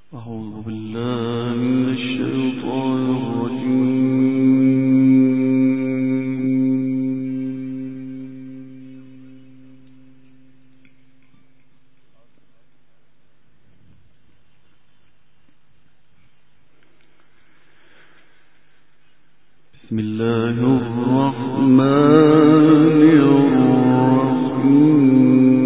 أعوذ بالله من الشيطان الرجيم. بسم الله الرحمن الرحيم.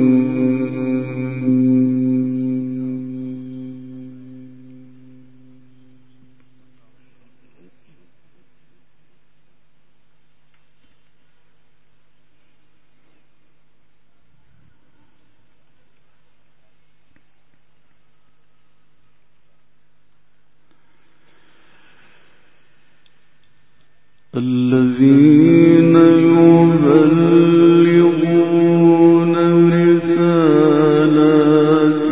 الذين يبلغون رسالات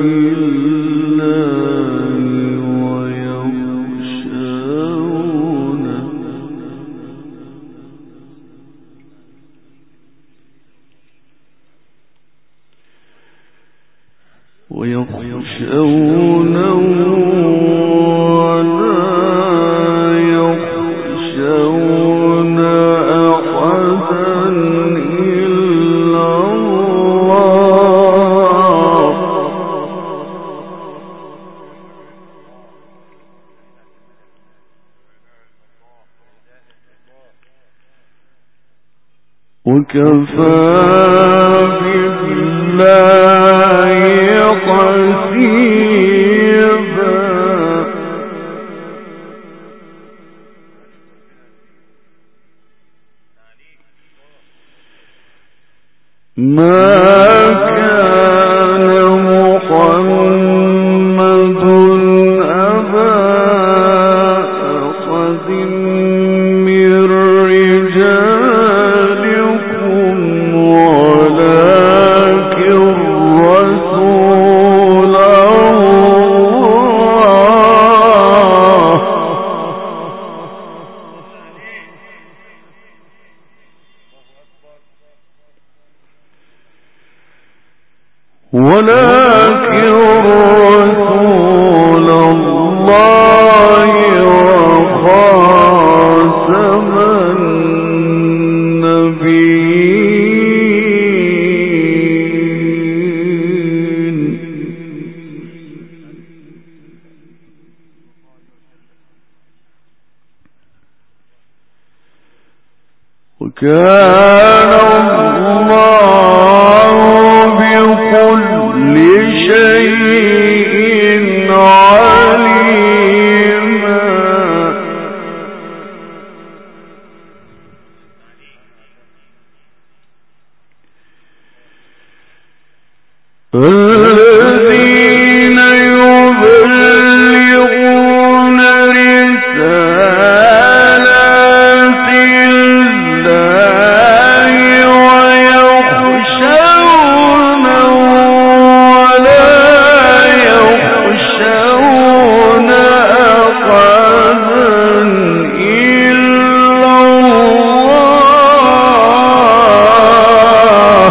الله ويخشونه وكفى بالله حسيبا. ما كان محمد أبا أحد من رجالكم ولكن رسول الله وخاتم النبيين. وكان الله بكل شيء عليما. الذين يبلغون رسالات الله ويخشونه ولا يخشون أحدا إلا الله.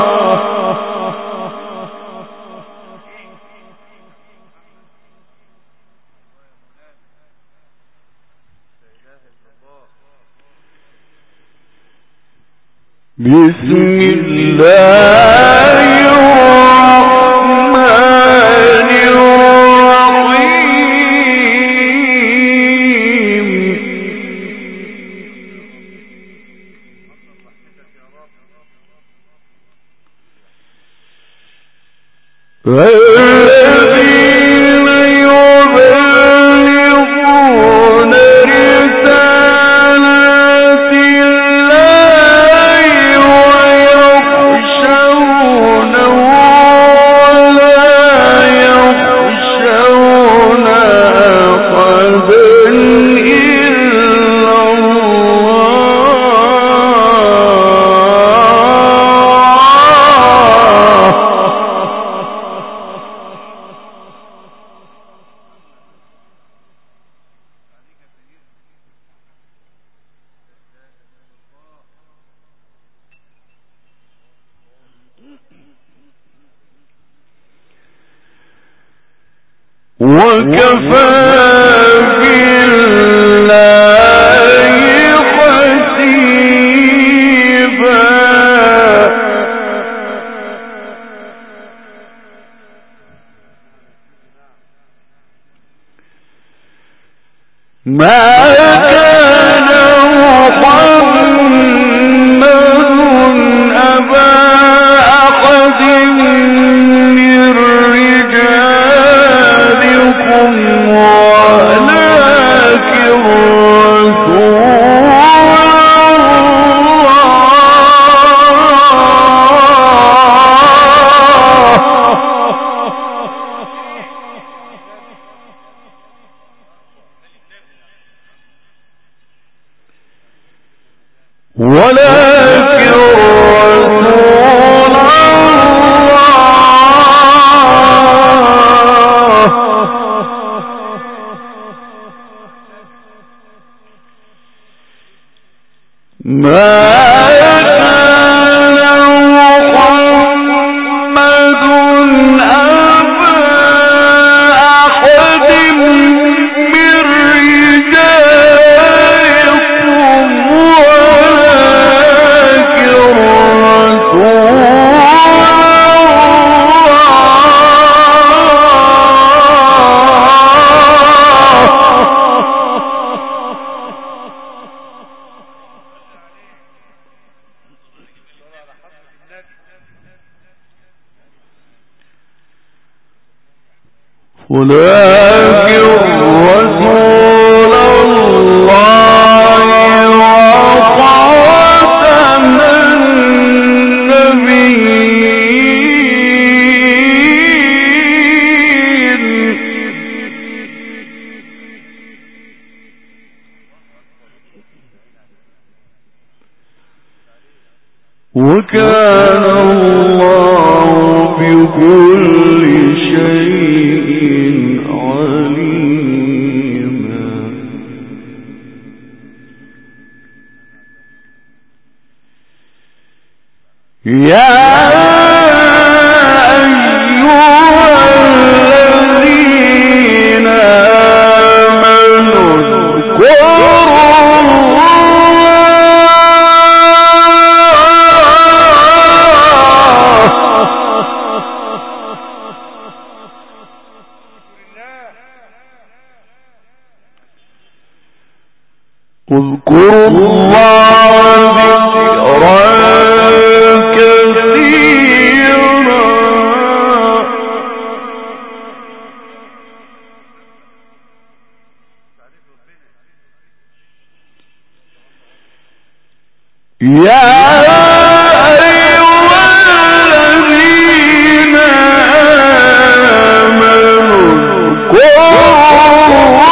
بسم الله الرحمن الرحيم. الذين يبلغون رسالات الله ويخشونه ولا يخشون أحدا إلا الله. وكفى بالله حسيبا ما كان محمد أبا أحد من رجالكم ولكن رسول الله وخاتم النبيين وكان الله بكل شيء عليما يا أيها الذين آمنوا اذكروا اذكروا الله ذكرا كثيرا يا أيها الذين آمنوا اذكروا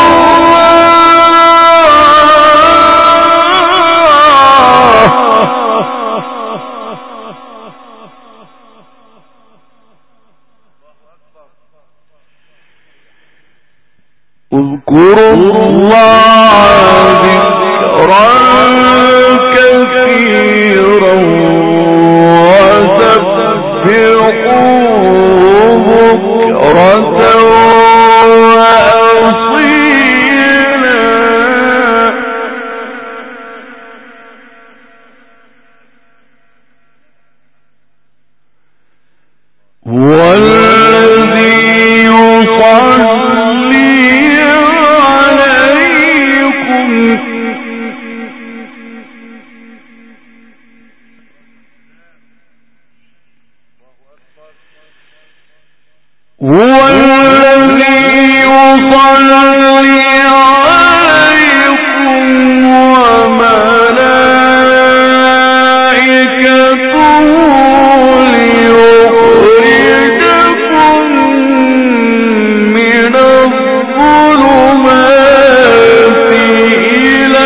اذكروا الله ذكرا كثيرا وسبحوه بكرة وأصيلا والذي يصلي عليكم هو الذي يصلي عليكم وملائكته ليخرجكم من الظلمات إلى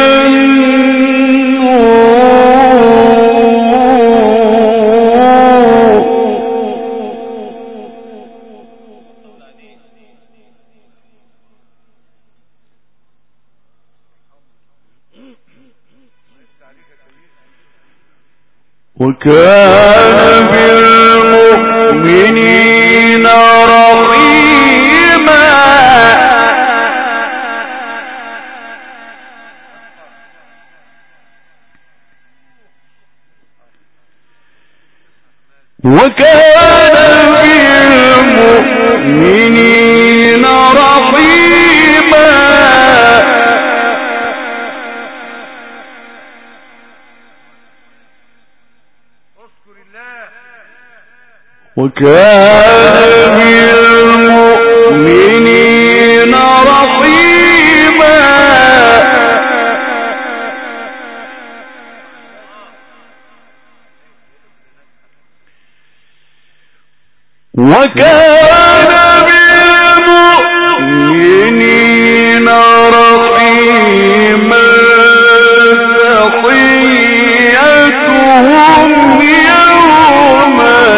النور وكان بالمؤمنين رحيما وكان بالمؤمنين رحيما وكان بالمؤمنين رحيما وكان بالمؤمنين رحيما تحيتهم يوم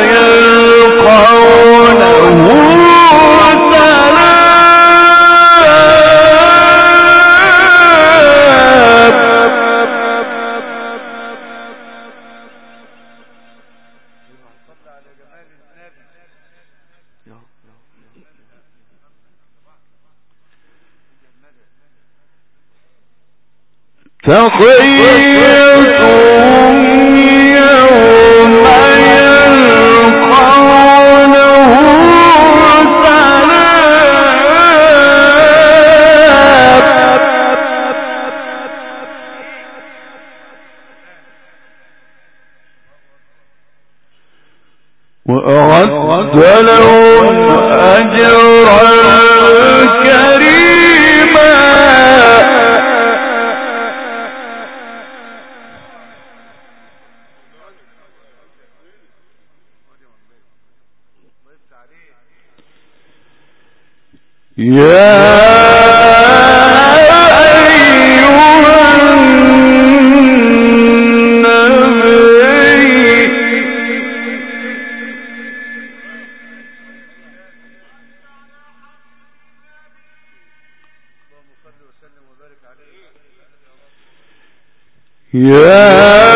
يلقونه تحيتهم يوم يلقونه سلام وأعد لهم أجرا كريما يا أيها النبي يا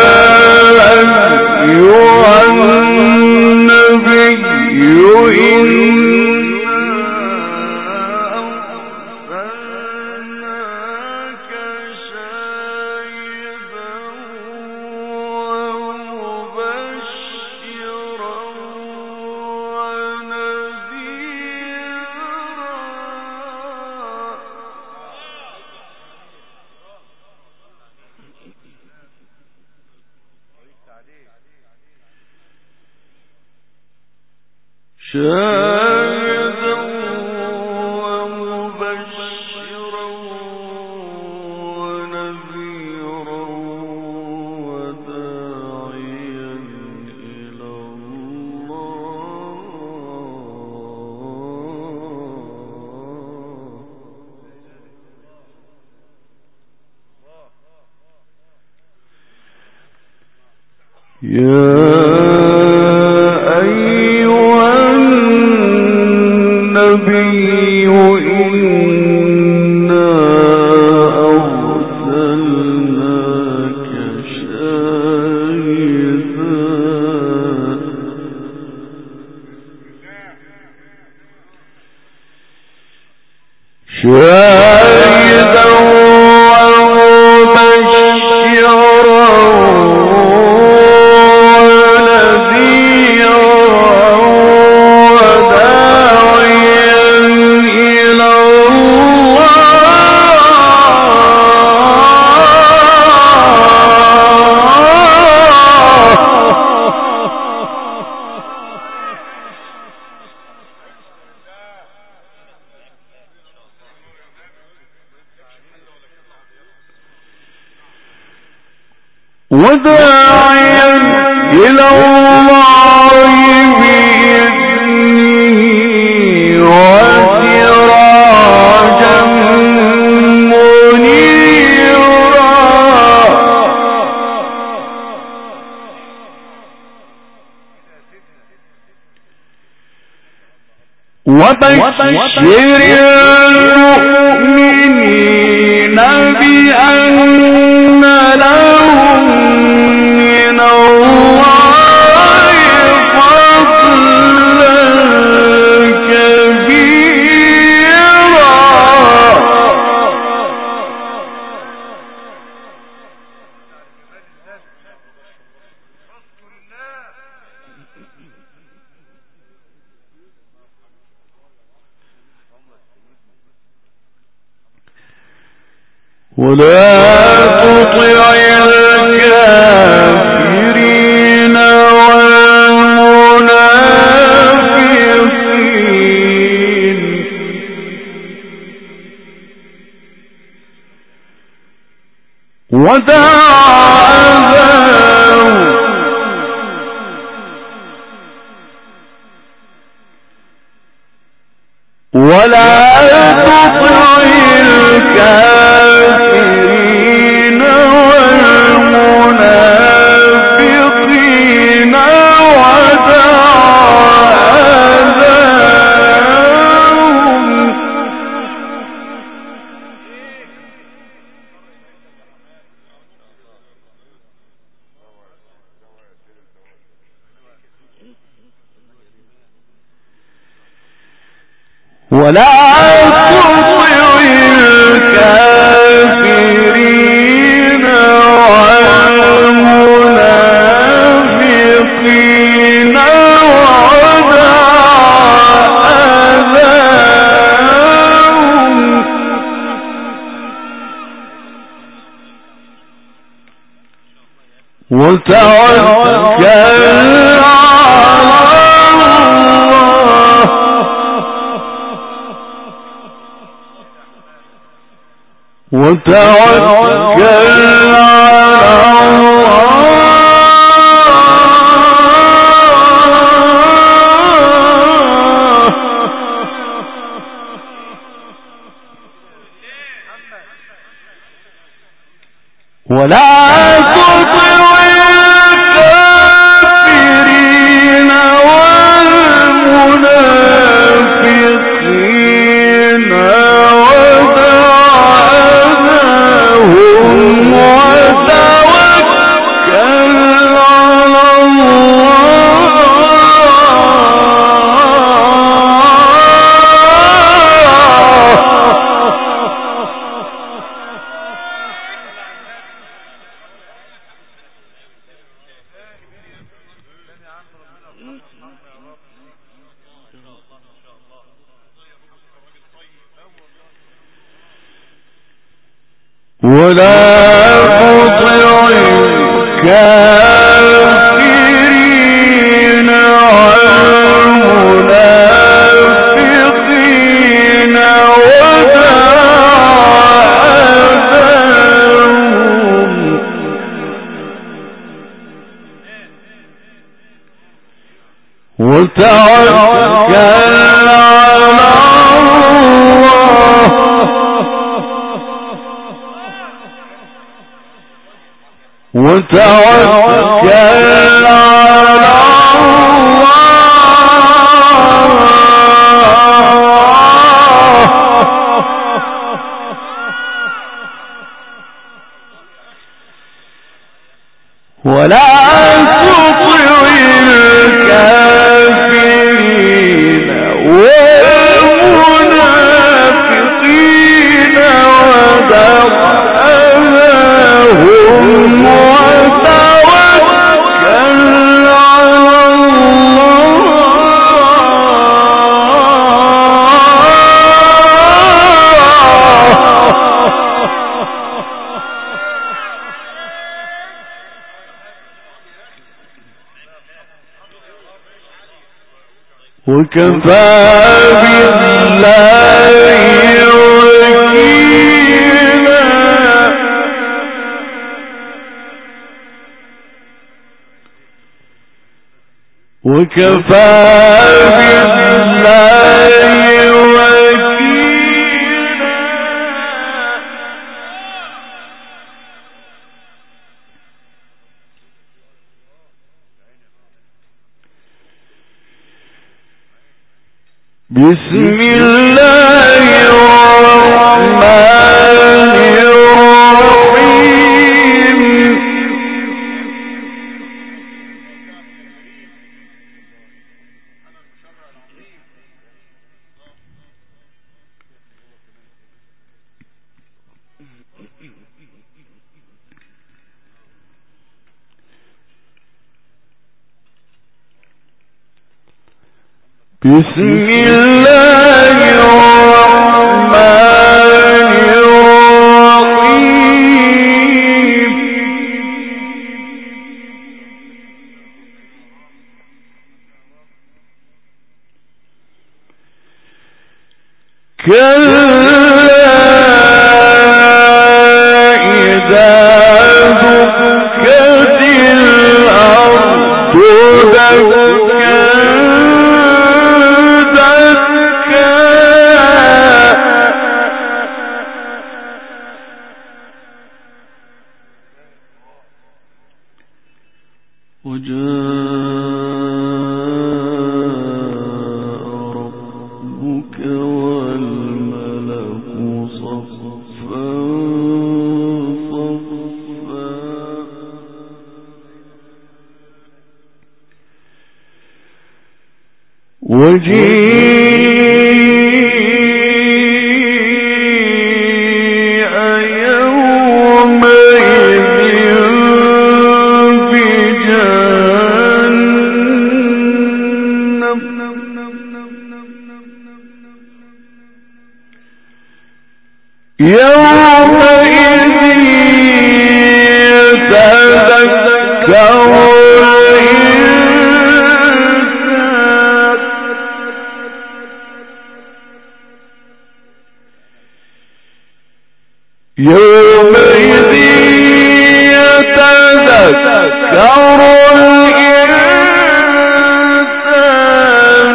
أيها النبي شاهدا ومبشرا ونذيرا وداعيا إلى الله شاهدا ومبشرا ونذيرا وداعيا إلى وداعيا إلى الله بإذنه وسراجا منيرا وبشر المؤمنين بأن لهم من الله فضلا كبيرا ولا تطع الكافرين والمنافقين ودع أذاهم ولا تطع الكافرين والمنافقين ودع أذاهم ولا تطع الكافرين والمنافقين ودع أذاهم وتوكل وتوكل ولا تطع الكافرين والمنافقين ولا تطع الكافرين والمنافقين ودع أذاهم وتوكل على الله وتوكل على الله ولا تطع الكافرين والمنافقين ودع أذاهم وكفى بالله وكيلا وكفى بالله وكيلا بسم الله الرحمن الرحيم بسم الله الرحمن الرحيم يومئذ يتذكر الإنسان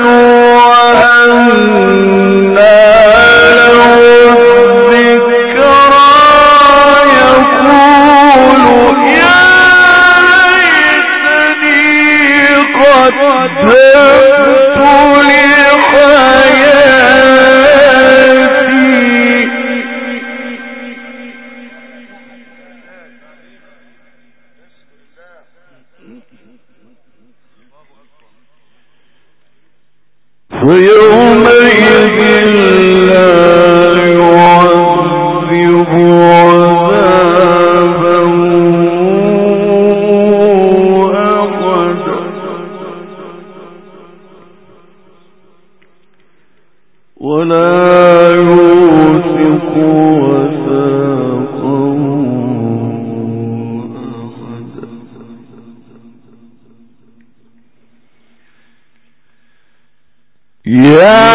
وأنى له الذكرى يقول يا ليتني قدمت ويومئذ لا يعذب عذابه أحد ولا يوثق وثاقه أحد. يا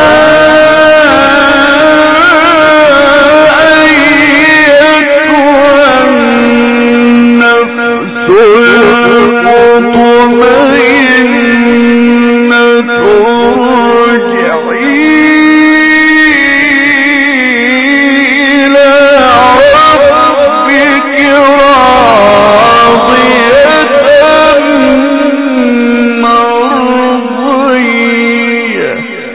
أيتها النفس المطمئنة ارجعي إلى ربك راضية مرضية.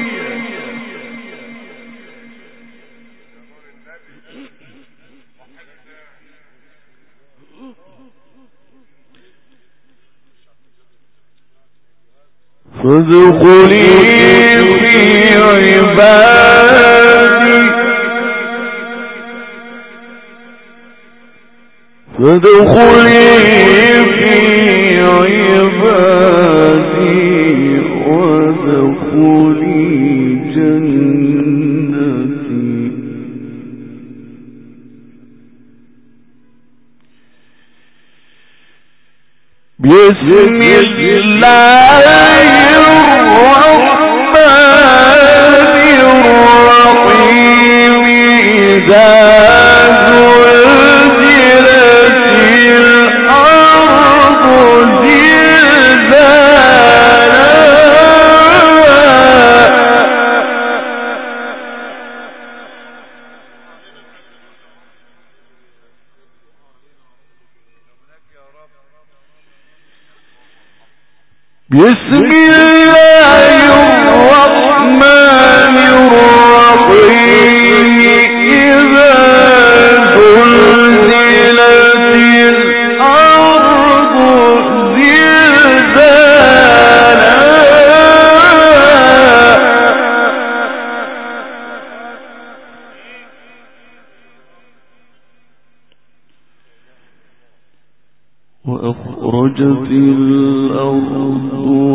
فادخلي في عبادي فادخلي في عبادي وادخلي جنتي. بسم الله الرحمن الرحيم. إذا زلزلت الأرض بسم الله الرحمن الرحيم. إذا زلزلت الأرض زلزالها وأخرجت الأرض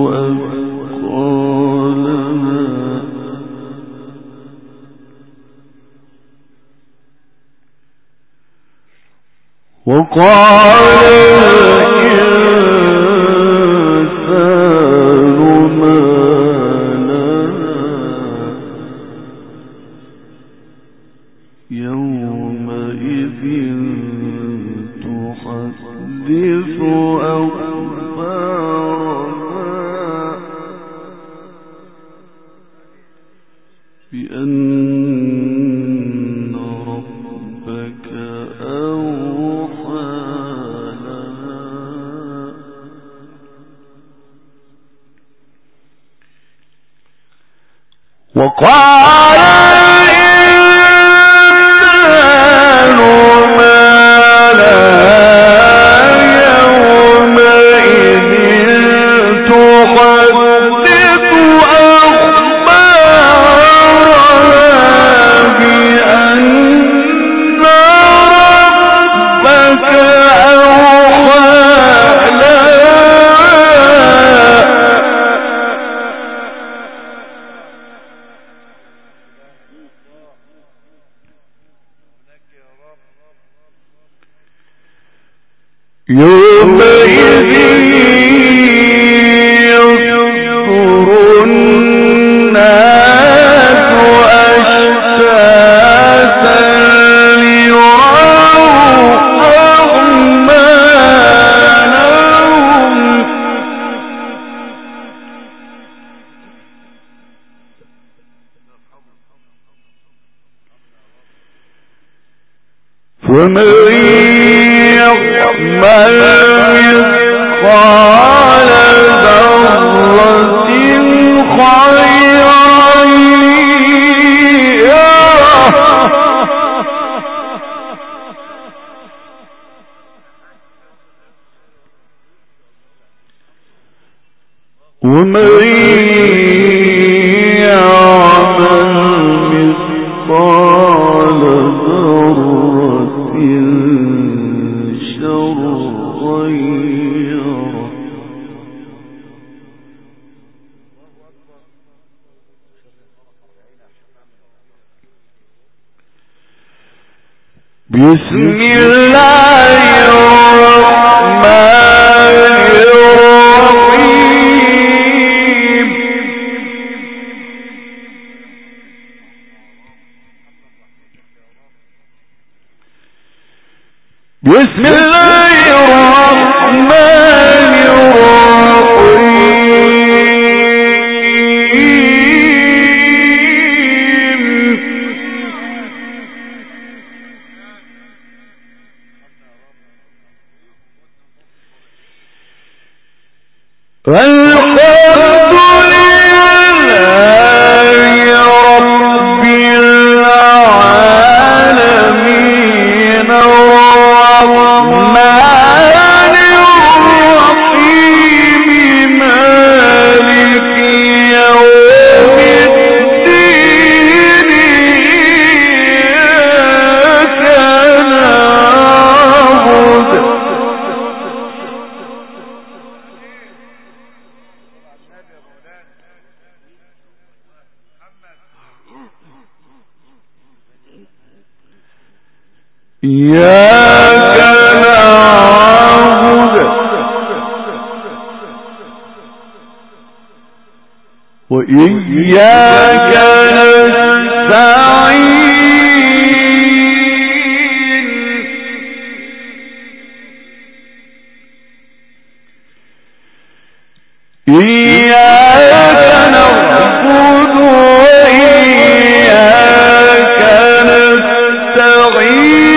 أثقالها وقال الإنسان ما لها. يومئذ تحدث أخبارها بأن ربك أوحى لها وقال الإنسان ما لها يومئذ تحدث أخبارها بأن ربك أوحى لها يومئذ يصدر الناس أشتاتا ليروا أعمالهم فمن يعمل مثقال ذرة خيرا يره ومن يعمل مثقال ذرة شرا يره بسم الله الرحمن الرحيم بسم الله الرحمن الرحيم الحمد لله رب العالمين الرحمن الرحيم مالك يوم الدين إياك نعبد إياك نعبد وإياك نستعين إياك نعبد وإياك نستعين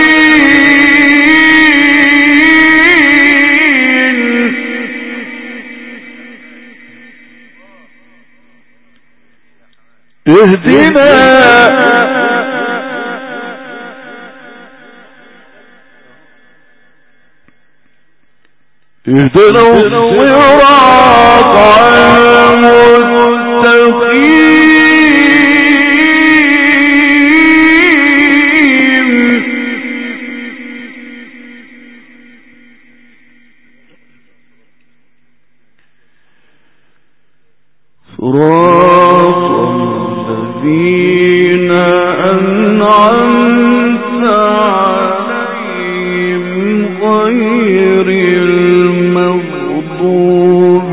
اهدنا الصراط المستقيم صراط الذين أنعمت عليهم غير المغضوب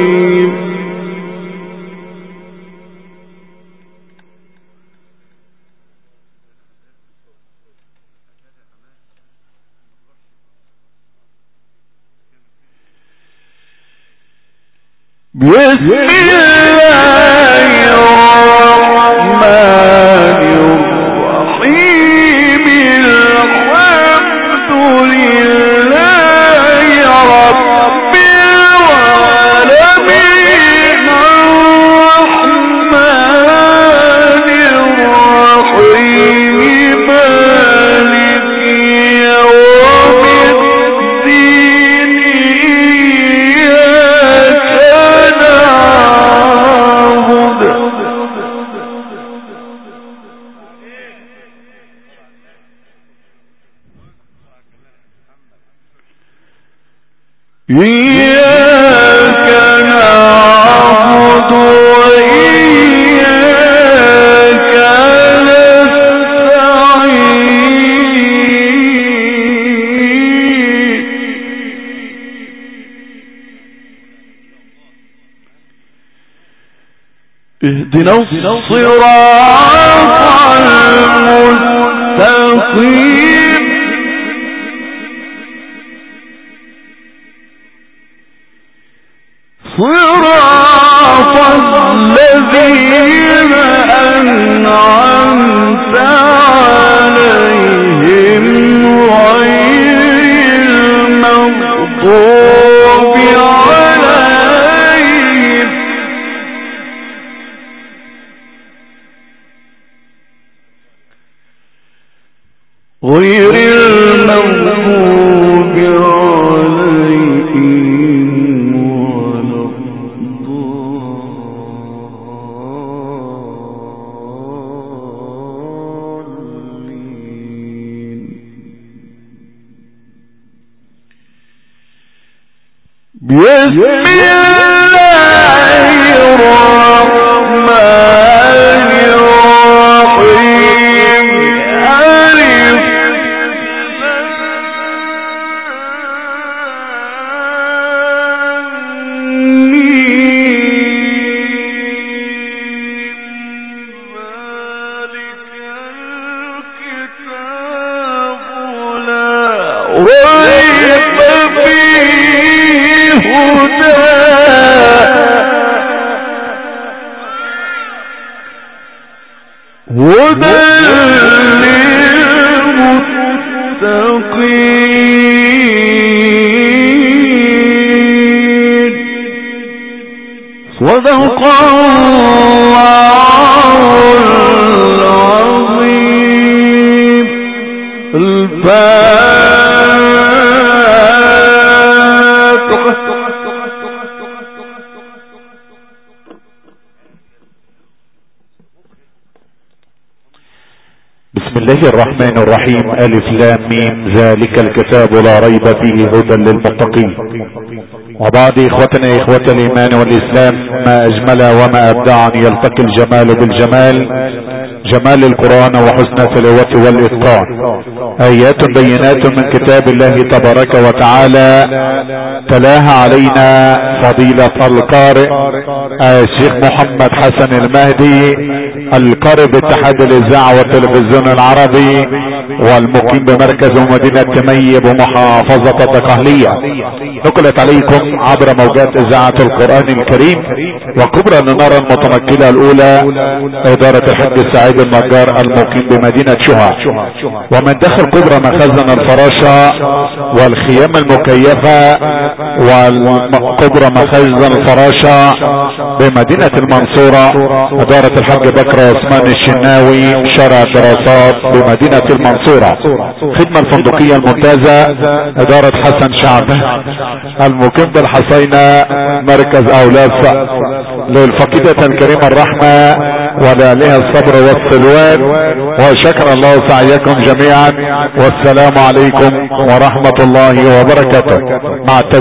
عليهم بسم الله الرحمن الرحيم الحمد لله رب العالمين الرحمن الرحيم مالك يوم الدين إياك نعبد إياك نعبد وإياك نستعين اهدنا الصراط المستقيم صراط الذين أنعمت عليهم غير المغضوب عليهم غير المغضوب عليهم بسم الله الرحمن الرحيم ألف ذلك الكتاب لا ريب فيه هدى للمتقين صدق الله العظيم بسم الله الرحمن الرحيم ألف لام ميم ذلك الكتاب لا ريب فيه هدى للمتقين. وبعد إخوتنا إخوة الإيمان والإسلام، ما أجمل وما أبدع أن يلتقي الجمال بالجمال، جمال القرآن وحسن تلاوته والإتقان. آيات بينات من كتاب الله تبارك وتعالى تلاها علينا فضيلة القارئ الشيخ محمد حسن المهدي، القارئ باتحاد الإذاعة والتلفزيون العربي، والمقيم بمركز مدينة تميم بمحافظة الدقهلية. نقلت عليكم عبر موجات إذاعة القرآن الكريم وكبرى النار المتنقلة الأولى إدارة الحج السعيد النجار المقيم بمدينة شها، ومن داخل كبرى مخزن الفراشة والخيام المكيفة وكبرى مخزن الفراشة بمدينة المنصورة إدارة الحج بكر عثمان الشناوي شارع الدراسات بمدينة المنصورة. خدمة الفندقية الممتازة إدارة حسن شعبان المقيم بالحسينة مركز أولاد للفقيدة الكريمة الرحمة ولها الصبر والسلوان. وشكر الله سعيكم جميعا، والسلام عليكم ورحمة الله وبركاته. مع